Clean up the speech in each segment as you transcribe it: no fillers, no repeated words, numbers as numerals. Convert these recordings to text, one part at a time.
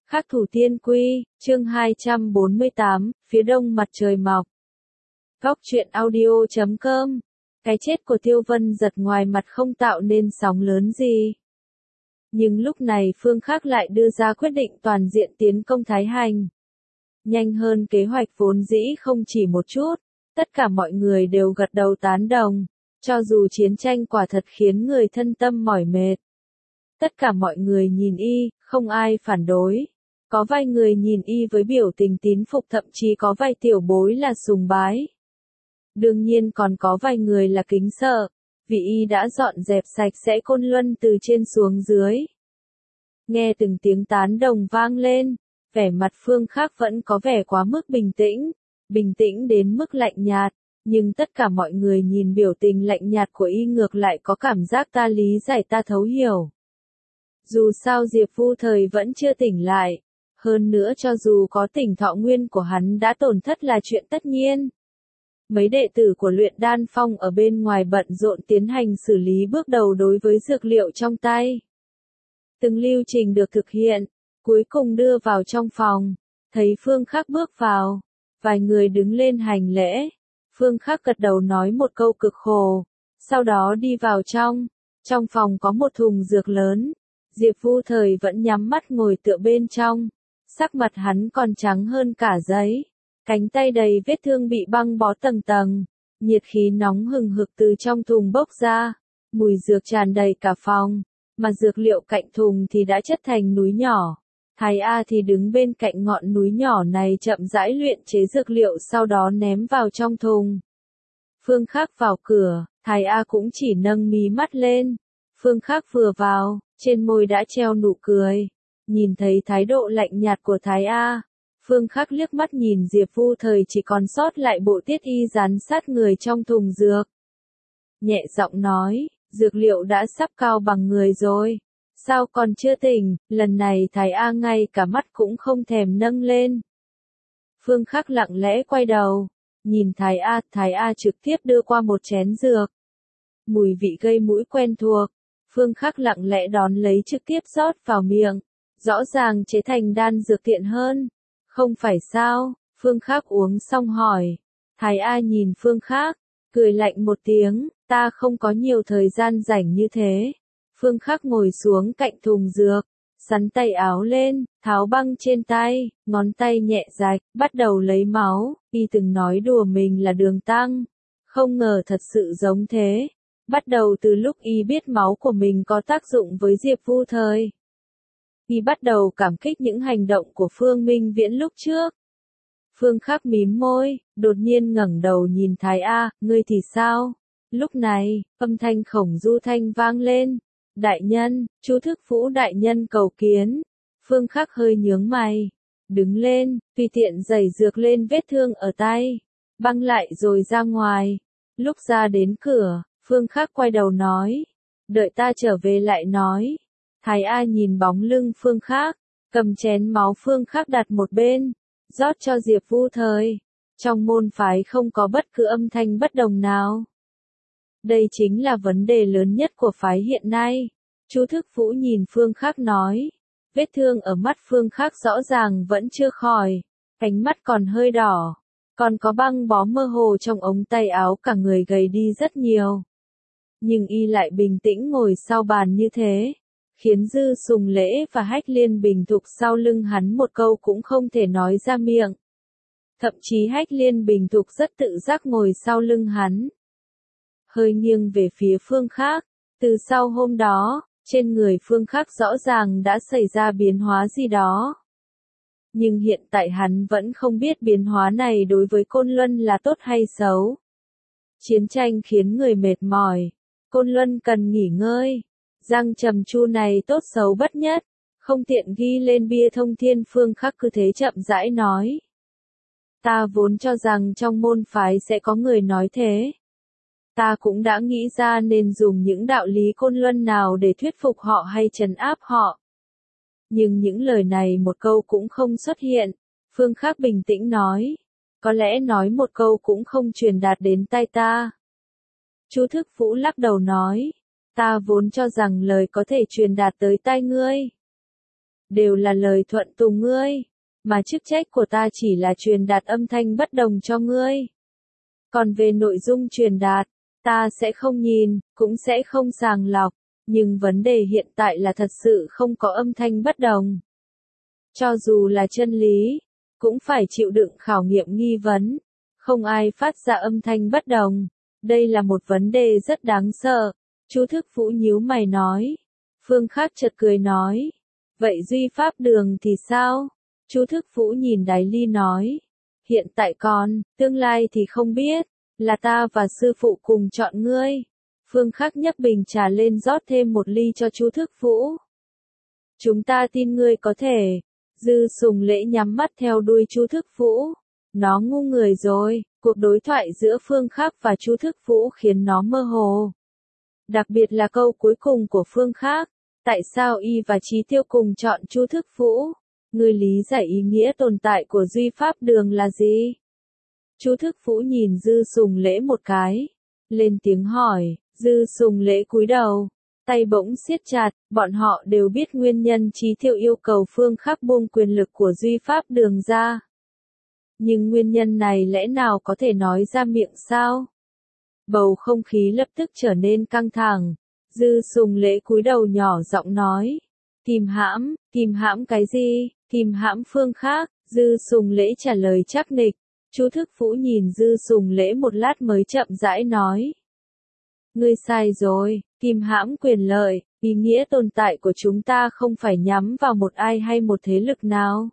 Khắc thủ tiên quy, chương 248, phía đông mặt trời mọc. Góc truyện audio.com. Cái chết của Tiêu Vân Giật ngoài mặt không tạo nên sóng lớn gì. Nhưng lúc này Phương Khắc lại đưa ra quyết định toàn diện tiến công Thái Hành. Nhanh hơn kế hoạch vốn dĩ không chỉ một chút, tất cả mọi người đều gật đầu tán đồng, cho dù chiến tranh quả thật khiến người thân tâm mỏi mệt. Tất cả mọi người nhìn y, không ai phản đối. Có vài người nhìn y với biểu tình tín phục, thậm chí có vài tiểu bối là sùng bái. Đương nhiên còn có vài người là kính sợ, vì y đã dọn dẹp sạch sẽ Côn Luân từ trên xuống dưới. Nghe từng tiếng tán đồng vang lên, vẻ mặt Phương Khắc vẫn có vẻ quá mức bình tĩnh đến mức lạnh nhạt, nhưng tất cả mọi người nhìn biểu tình lạnh nhạt của y ngược lại có cảm giác ta lý giải ta thấu hiểu. Dù sao Diệp Vu Thời vẫn chưa tỉnh lại, hơn nữa cho dù có tỉnh thọ nguyên của hắn đã tổn thất là chuyện tất nhiên. Mấy đệ tử của Luyện Đan Phong ở bên ngoài bận rộn tiến hành xử lý bước đầu đối với dược liệu trong tay. Từng lưu trình được thực hiện, cuối cùng đưa vào trong phòng, thấy Phương Khắc bước vào, vài người đứng lên hành lễ. Phương Khắc gật đầu nói một câu cực khổ, sau đó đi vào trong phòng có một thùng dược lớn. Diệp Vu Thời vẫn nhắm mắt ngồi tựa bên trong, sắc mặt hắn còn trắng hơn cả giấy, cánh tay đầy vết thương bị băng bó tầng tầng, nhiệt khí nóng hừng hực từ trong thùng bốc ra, mùi dược tràn đầy cả phòng, mà dược liệu cạnh thùng thì đã chất thành núi nhỏ. Thái A thì đứng bên cạnh ngọn núi nhỏ này chậm rãi luyện chế dược liệu sau đó ném vào trong thùng. Phương Khắc vào cửa, Thái A cũng chỉ nâng mí mắt lên. Phương Khắc vừa vào, trên môi đã treo nụ cười. Nhìn thấy thái độ lạnh nhạt của Thái A, Phương Khắc liếc mắt nhìn Diệp Vu Thời chỉ còn sót lại bộ tiết y dán sát người trong thùng dược. Nhẹ giọng nói, dược liệu đã sắp cao bằng người rồi. Sao còn chưa tỉnh? Lần này Thái A ngay cả mắt cũng không thèm nâng lên. Phương Khắc lặng lẽ quay đầu, nhìn Thái A trực tiếp đưa qua một chén dược. Mùi vị gây mũi quen thuộc. Phương Khắc lặng lẽ đón lấy trực tiếp rót vào miệng. Rõ ràng chế thành đan dược tiện hơn. Không phải sao? Phương Khắc uống xong hỏi. Thái A nhìn Phương Khắc, cười lạnh một tiếng, ta không có nhiều thời gian rảnh như thế. Phương Khắc ngồi xuống cạnh thùng dược, sắn tay áo lên, tháo băng trên tay, ngón tay nhẹ rạch, bắt đầu lấy máu. Y từng nói đùa mình là Đường Tăng, không ngờ thật sự giống thế. Bắt đầu từ lúc y biết máu của mình có tác dụng với Diệp Vu Thời, y bắt đầu cảm kích những hành động của Phương Minh Viễn lúc trước. Phương Khắc mím môi, đột nhiên ngẩng đầu nhìn Thái A, ngươi thì sao? Lúc này, âm thanh Khổng Du Thanh vang lên. Đại nhân, Chu Thức Phũ đại nhân cầu kiến. Phương Khắc hơi nhướng mày, đứng lên, tùy tiện giày dược lên vết thương ở tay, băng lại rồi ra ngoài. Lúc ra đến cửa, Phương Khắc quay đầu nói, đợi ta trở về lại nói. Thái A nhìn bóng lưng Phương Khắc, cầm chén máu Phương Khắc đặt một bên, rót cho Diệp Vu Thời. Trong môn phái không có bất cứ âm thanh bất đồng nào. Đây chính là vấn đề lớn nhất của phái hiện nay. Chu Thức Phũ nhìn Phương Khắc nói, vết thương ở mắt Phương Khắc rõ ràng vẫn chưa khỏi, cánh mắt còn hơi đỏ, còn có băng bó mơ hồ trong ống tay áo, cả người gầy đi rất nhiều. Nhưng y lại bình tĩnh ngồi sau bàn như thế, khiến Dư Sùng Lễ và Hách Liên Bình Thục sau lưng hắn một câu cũng không thể nói ra miệng. Thậm chí Hách Liên Bình Thục rất tự giác ngồi sau lưng hắn, hơi nghiêng về phía Phương Khắc. Từ sau hôm đó, trên người Phương Khắc rõ ràng đã xảy ra biến hóa gì đó. Nhưng hiện tại hắn vẫn không biết biến hóa này đối với Côn Luân là tốt hay xấu. Chiến tranh khiến người mệt mỏi, Côn Luân cần nghỉ ngơi. Giang Trầm Chu này tốt xấu bất nhất, không tiện ghi lên bia thông thiên. Phương Khắc cứ thế chậm rãi nói. Ta vốn cho rằng trong môn phái sẽ có người nói thế. Ta cũng đã nghĩ ra nên dùng những đạo lý Côn Luân nào để thuyết phục họ hay trấn áp họ. Nhưng những lời này một câu cũng không xuất hiện. Phương Khắc bình tĩnh nói. Có lẽ nói một câu cũng không truyền đạt đến tai ta. Chu Thức Phũ lắc đầu nói. Ta vốn cho rằng lời có thể truyền đạt tới tai ngươi. đều là lời thuận tùng ngươi, mà chức trách của ta chỉ là truyền đạt âm thanh bất đồng cho ngươi. Còn về nội dung truyền đạt, ta sẽ không nhìn, cũng sẽ không sàng lọc, nhưng vấn đề hiện tại là thật sự không có âm thanh bất đồng. Cho dù là chân lý, cũng phải chịu đựng khảo nghiệm nghi vấn, không ai phát ra âm thanh bất đồng. Đây là một vấn đề rất đáng sợ. Chú Thức Vũ nhíu mày nói. Phương Khắc chợt cười nói. Vậy Duy Pháp Đường thì sao? Chú Thức Vũ nhìn Đái Ly nói. Hiện tại còn, tương lai thì không biết, là ta và sư phụ cùng chọn ngươi. Phương Khắc nhấc bình trà lên rót thêm một ly cho chú Thức Vũ. Chúng ta tin ngươi có thể. Dư Sùng Lễ nhắm mắt theo đuôi chú Thức Vũ. Nó ngu người rồi, cuộc đối thoại giữa Phương Khắc và chú Thức Vũ khiến nó mơ hồ. Đặc biệt là câu cuối cùng của Phương Khắc. Tại sao y và Chí Tiêu cùng chọn chú Thức Vũ? Ngươi lý giải ý nghĩa tồn tại của Duy Pháp Đường là gì? Chú Thức Vũ nhìn Dư Sùng Lễ một cái. Lên tiếng hỏi, Dư Sùng Lễ cúi đầu. Tay bỗng siết chặt, bọn họ đều biết nguyên nhân Chí Tiêu yêu cầu Phương Khắc buông quyền lực của Duy Pháp Đường ra. Nhưng nguyên nhân này lẽ nào có thể nói ra miệng sao? Bầu không khí lập tức trở nên căng thẳng. Dư Sùng Lễ cúi đầu nhỏ giọng nói. Kìm hãm cái gì? Kìm hãm Phương Khắc. Dư Sùng Lễ trả lời chắc nịch. Chú Thức Vũ nhìn Dư Sùng Lễ một lát mới chậm rãi nói. Ngươi sai rồi, kìm hãm quyền lợi, ý nghĩa tồn tại của chúng ta không phải nhắm vào một ai hay một thế lực nào.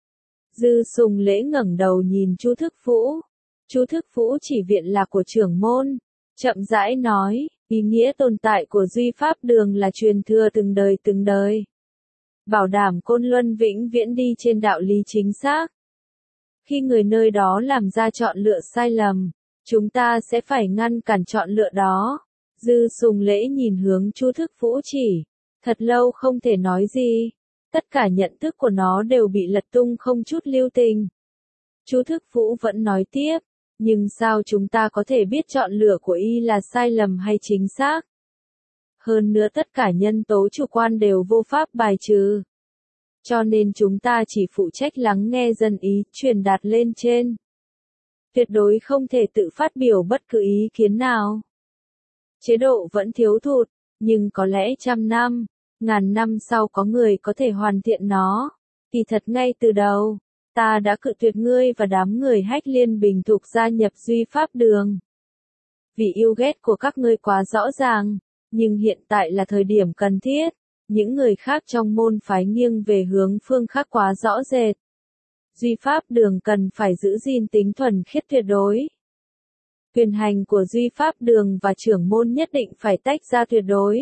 Dư Sùng Lễ ngẩng đầu nhìn chú Thức Vũ. Chú Thức Vũ chỉ viện là của trưởng môn. Chậm rãi nói, ý nghĩa tồn tại của Duy Pháp Đường là truyền thừa từng đời. Bảo đảm Côn Luân vĩnh viễn đi trên đạo lý chính xác. Khi người nơi đó làm ra chọn lựa sai lầm, chúng ta sẽ phải ngăn cản chọn lựa đó. Dư Sùng Lễ nhìn hướng chú Thức Vũ chỉ. Thật lâu không thể nói gì. Tất cả nhận thức của nó đều bị lật tung không chút lưu tình. Chú Thức Vũ vẫn nói tiếp. Nhưng sao chúng ta có thể biết chọn lựa của y là sai lầm hay chính xác? Hơn nữa tất cả nhân tố chủ quan đều vô pháp bài trừ. Cho nên chúng ta chỉ phụ trách lắng nghe dân ý, truyền đạt lên trên. Tuyệt đối không thể tự phát biểu bất cứ ý kiến nào. Chế độ vẫn thiếu thụt, nhưng có lẽ 100 năm, 1000 năm sau có người có thể hoàn thiện nó. Kỳ thật ngay từ đầu, ta đã cự tuyệt ngươi và đám người Hách Liên Bình Thục gia nhập Duy Pháp Đường. Vì yêu ghét của các ngươi quá rõ ràng, nhưng hiện tại là thời điểm cần thiết. Những người khác trong môn phái nghiêng về hướng Phương Khắc quá rõ rệt. Duy Pháp Đường cần phải giữ gìn tính thuần khiết tuyệt đối. Quyền hành của Duy Pháp Đường và trưởng môn nhất định phải tách ra tuyệt đối.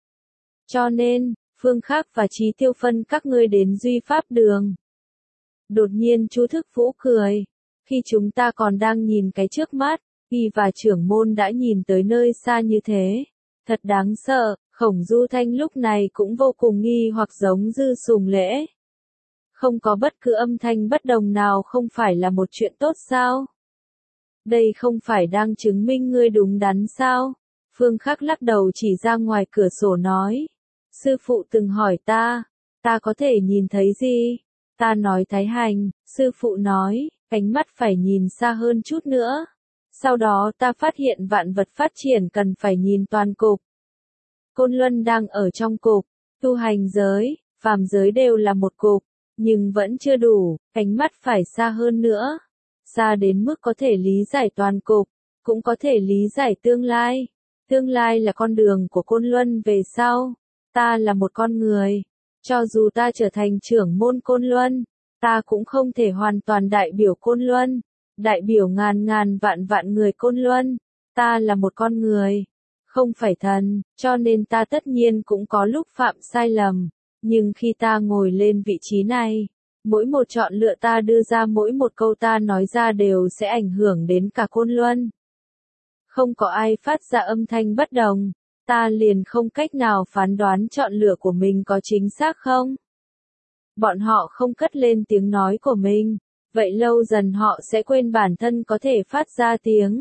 Cho nên, Phương Khắc và Chí Tiêu phân các ngươi đến Duy Pháp Đường. Đột nhiên chú Thức Vũ cười. Khi chúng ta còn đang nhìn cái trước mắt, y và trưởng môn đã nhìn tới nơi xa như thế. Thật đáng sợ, Khổng Du Thanh lúc này cũng vô cùng nghi hoặc giống Dư Sùng Lễ. Không có bất cứ âm thanh bất đồng nào không phải là một chuyện tốt sao? Đây không phải đang chứng minh ngươi đúng đắn sao? Phương Khắc lắc đầu chỉ ra ngoài cửa sổ nói. Sư phụ từng hỏi ta có thể nhìn thấy gì? Ta nói Thái Hành, sư phụ nói, ánh mắt phải nhìn xa hơn chút nữa. Sau đó ta phát hiện vạn vật phát triển cần phải nhìn toàn cục. Côn Luân đang ở trong cục, tu hành giới, phàm giới đều là một cục, nhưng vẫn chưa đủ, ánh mắt phải xa hơn nữa. Xa đến mức có thể lý giải toàn cục, cũng có thể lý giải tương lai. Tương lai là con đường của Côn Luân về sau. Ta là một con người. Cho dù ta trở thành trưởng môn Côn Luân, ta cũng không thể hoàn toàn đại biểu Côn Luân. Đại biểu ngàn vạn người Côn Luân. Ta là một con người, không phải thần, cho nên ta tất nhiên cũng có lúc phạm sai lầm. Nhưng khi ta ngồi lên vị trí này, mỗi một chọn lựa ta đưa ra, mỗi một câu ta nói ra đều sẽ ảnh hưởng đến cả Côn Luân. Không có ai phát ra âm thanh bất đồng, ta liền không cách nào phán đoán chọn lựa của mình có chính xác không. Bọn họ không cất lên tiếng nói của mình, vậy lâu dần họ sẽ quên bản thân có thể phát ra tiếng.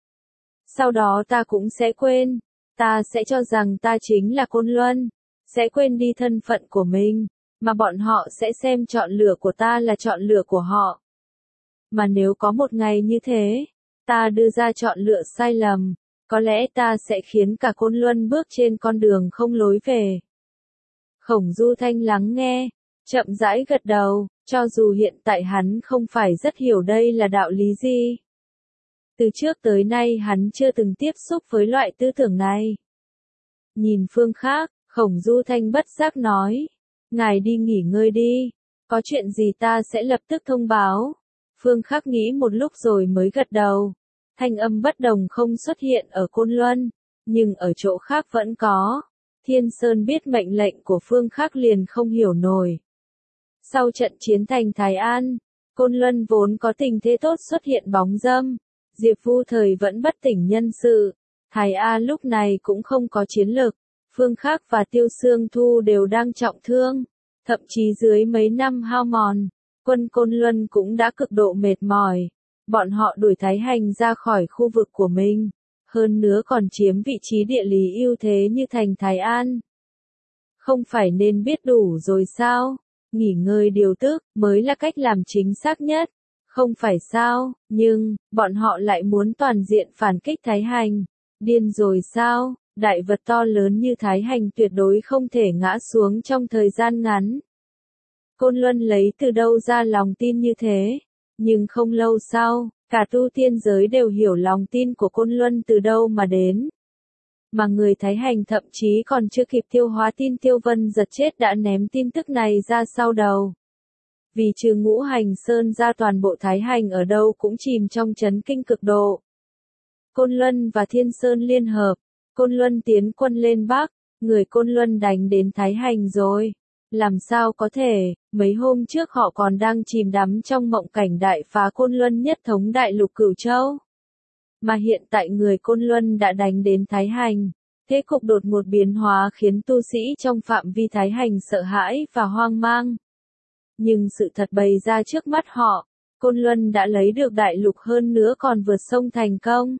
Sau đó ta cũng sẽ quên, ta sẽ cho rằng ta chính là Côn Luân, sẽ quên đi thân phận của mình. mà bọn họ sẽ xem chọn lựa của ta là chọn lựa của họ. Mà nếu có một ngày như thế, ta đưa ra chọn lựa sai lầm, có lẽ ta sẽ khiến cả Côn Luân bước trên con đường không lối về. Khổng Du Thanh lắng nghe, chậm rãi gật đầu, cho dù hiện tại hắn không phải rất hiểu đây là đạo lý gì. Từ trước tới nay hắn chưa từng tiếp xúc với loại tư tưởng này. Nhìn phương khác, Khổng Du Thanh bất giác nói, ngài đi nghỉ ngơi đi, có chuyện gì ta sẽ lập tức thông báo. Phương Khắc nghĩ một lúc rồi mới gật đầu. Thanh âm bất đồng không xuất hiện ở Côn Luân, nhưng ở chỗ khác vẫn có. Thiên Sơn biết mệnh lệnh của Phương Khắc liền không hiểu nổi. Sau trận chiến thành Thái An, Côn Luân vốn có tình thế tốt xuất hiện bóng dâm. Diệp Vu Thời vẫn bất tỉnh nhân sự. Thái A lúc này cũng không có chiến lực. Phương Khắc và Tiêu Xương Thu đều đang trọng thương. Thậm chí dưới mấy năm hao mòn, quân Côn Luân cũng đã cực độ mệt mỏi. Bọn họ đuổi Thái Hành ra khỏi khu vực của mình. Hơn nữa còn chiếm vị trí địa lý ưu thế như thành Thái An. Không phải nên biết đủ rồi sao? Nghỉ ngơi điều tức mới là cách làm chính xác nhất. Không phải sao, nhưng, bọn họ lại muốn toàn diện phản kích Thái Hành. Điên rồi sao? Đại vật to lớn như Thái Hành tuyệt đối không thể ngã xuống trong thời gian ngắn. Côn Luân lấy từ đâu ra lòng tin như thế? Nhưng không lâu sau, cả tu tiên giới đều hiểu lòng tin của Côn Luân từ đâu mà đến. Mà người Thái Hành thậm chí còn chưa kịp tiêu hóa tin Tiêu Vân Giật chết đã ném tin tức này ra sau đầu. Vì trừ Ngũ Hành Sơn ra toàn bộ Thái Hành ở đâu cũng chìm trong chấn kinh cực độ. Côn Luân và Thiên Sơn liên hợp, Côn Luân tiến quân lên Bắc, người Côn Luân đánh đến Thái Hành rồi. Làm sao có thể, mấy hôm trước họ còn đang chìm đắm trong mộng cảnh đại phá Côn Luân nhất thống đại lục Cửu Châu. Mà hiện tại người Côn Luân đã đánh đến Thái Hành. Thế cục đột ngột biến hóa khiến tu sĩ trong phạm vi Thái Hành sợ hãi và hoang mang. Nhưng sự thật bày ra trước mắt họ, Côn Luân đã lấy được đại lục hơn nữa còn vượt sông thành công.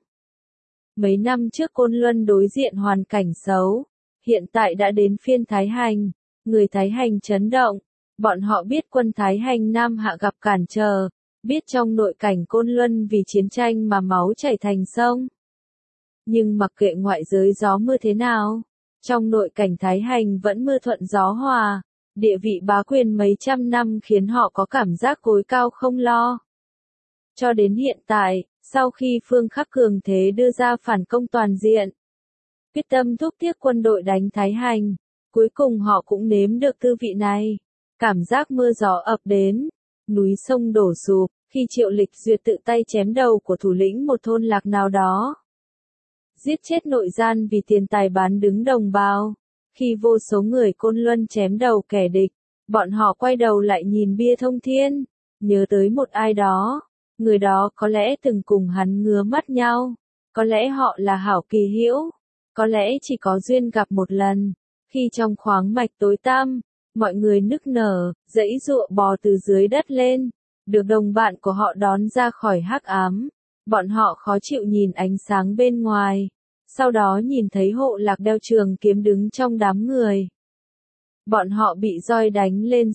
Mấy năm trước Côn Luân đối diện hoàn cảnh xấu, hiện tại đã đến phiên Thái Hành, người Thái Hành chấn động, bọn họ biết quân Thái Hành Nam Hạ gặp cản trở, biết trong nội cảnh Côn Luân vì chiến tranh mà máu chảy thành sông. Nhưng mặc kệ ngoại giới gió mưa thế nào, trong nội cảnh Thái Hành vẫn mưa thuận gió hòa. Địa vị bá quyền mấy trăm năm khiến họ có cảm giác cối cao không lo. Cho đến hiện tại, sau khi Phương Khắc cường thế đưa ra phản công toàn diện, quyết tâm thúc thiết quân đội đánh Thái Hành, cuối cùng họ cũng nếm được tư vị này. Cảm giác mưa gió ập đến, núi sông đổ sụp, khi Triệu Lịch Duyệt tự tay chém đầu của thủ lĩnh một thôn lạc nào đó. Giết chết nội gian vì tiền tài bán đứng đồng bào. Khi vô số người Côn Luân chém đầu kẻ địch, bọn họ quay đầu lại nhìn bia thông thiên, nhớ tới một ai đó, người đó có lẽ từng cùng hắn ngứa mắt nhau, có lẽ họ là hảo kỳ hữu, có lẽ chỉ có duyên gặp một lần, khi trong khoáng mạch tối tăm, mọi người nức nở, giãy giụa bò từ dưới đất lên, được đồng bạn của họ đón ra khỏi hắc ám, bọn họ khó chịu nhìn ánh sáng bên ngoài. Sau đó nhìn thấy Hộ Lạc đeo trường kiếm đứng trong đám người. Bọn họ bị roi đánh lên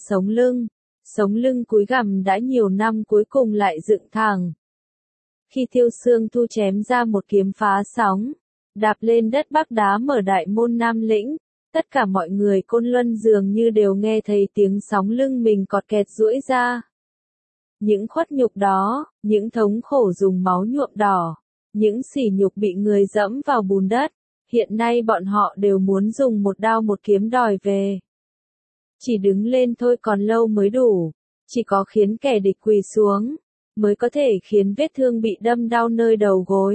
sống lưng cúi gằm đã nhiều năm cuối cùng lại dựng thẳng. Khi Tiêu Xương Thu chém ra một kiếm phá sóng, đạp lên đất Bắc đá mở đại môn Nam Lĩnh, tất cả mọi người Côn Luân dường như đều nghe thấy tiếng sóng lưng mình cọt kẹt duỗi ra. Những khuất nhục đó, những thống khổ dùng máu nhuộm đỏ. Những sỉ nhục bị người dẫm vào bùn đất, hiện nay bọn họ đều muốn dùng một đao một kiếm đòi về. Chỉ đứng lên thôi còn lâu mới đủ, chỉ có khiến kẻ địch quỳ xuống, mới có thể khiến vết thương bị đâm đau nơi đầu gối.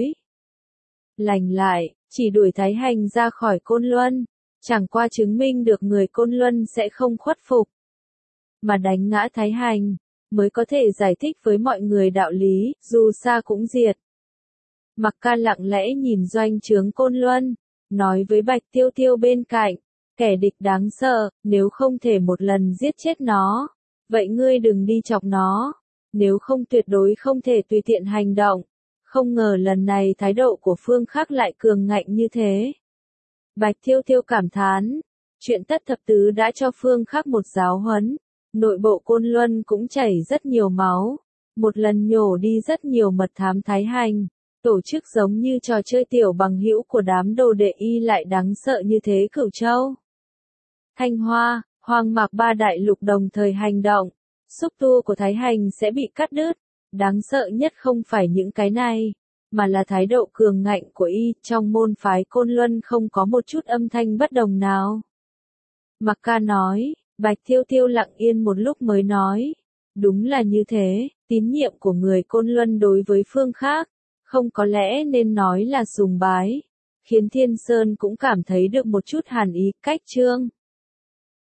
Lành lại, chỉ đuổi Thái Hành ra khỏi Côn Luân, chẳng qua chứng minh được người Côn Luân sẽ không khuất phục. Mà đánh ngã Thái Hành, mới có thể giải thích với mọi người đạo lý, dù xa cũng diệt. Mặc Ca lặng lẽ nhìn doanh trướng Côn Luân, nói với Bạch Tiêu Tiêu bên cạnh, kẻ địch đáng sợ, nếu không thể một lần giết chết nó, vậy ngươi đừng đi chọc nó, nếu không tuyệt đối không thể tùy tiện hành động. Không ngờ lần này thái độ của Phương Khắc lại cường ngạnh như thế. Bạch Tiêu Tiêu cảm thán, Chuyện Tất Thập Tứ đã cho Phương Khắc một giáo huấn, nội bộ Côn Luân cũng chảy rất nhiều máu, một lần nhổ đi rất nhiều mật thám Thái Hành, tổ chức giống như trò chơi tiểu bằng hữu của đám đồ đệ y lại đáng sợ như thế Cửu Châu. Thanh Hoa, Hoang Mạc ba đại lục đồng thời hành động, xúc tua của Thái Hành sẽ bị cắt đứt, đáng sợ nhất không phải những cái này, mà là thái độ cường ngạnh của y, trong môn phái Côn Luân không có một chút âm thanh bất đồng nào. Mặc Ca nói, Bạch Thiêu Thiêu lặng yên một lúc mới nói, đúng là như thế, tín nhiệm của người Côn Luân đối với Phương Khắc, không có lẽ nên nói là sùng bái, khiến Thiên Sơn cũng cảm thấy được một chút hàn ý, cách Trương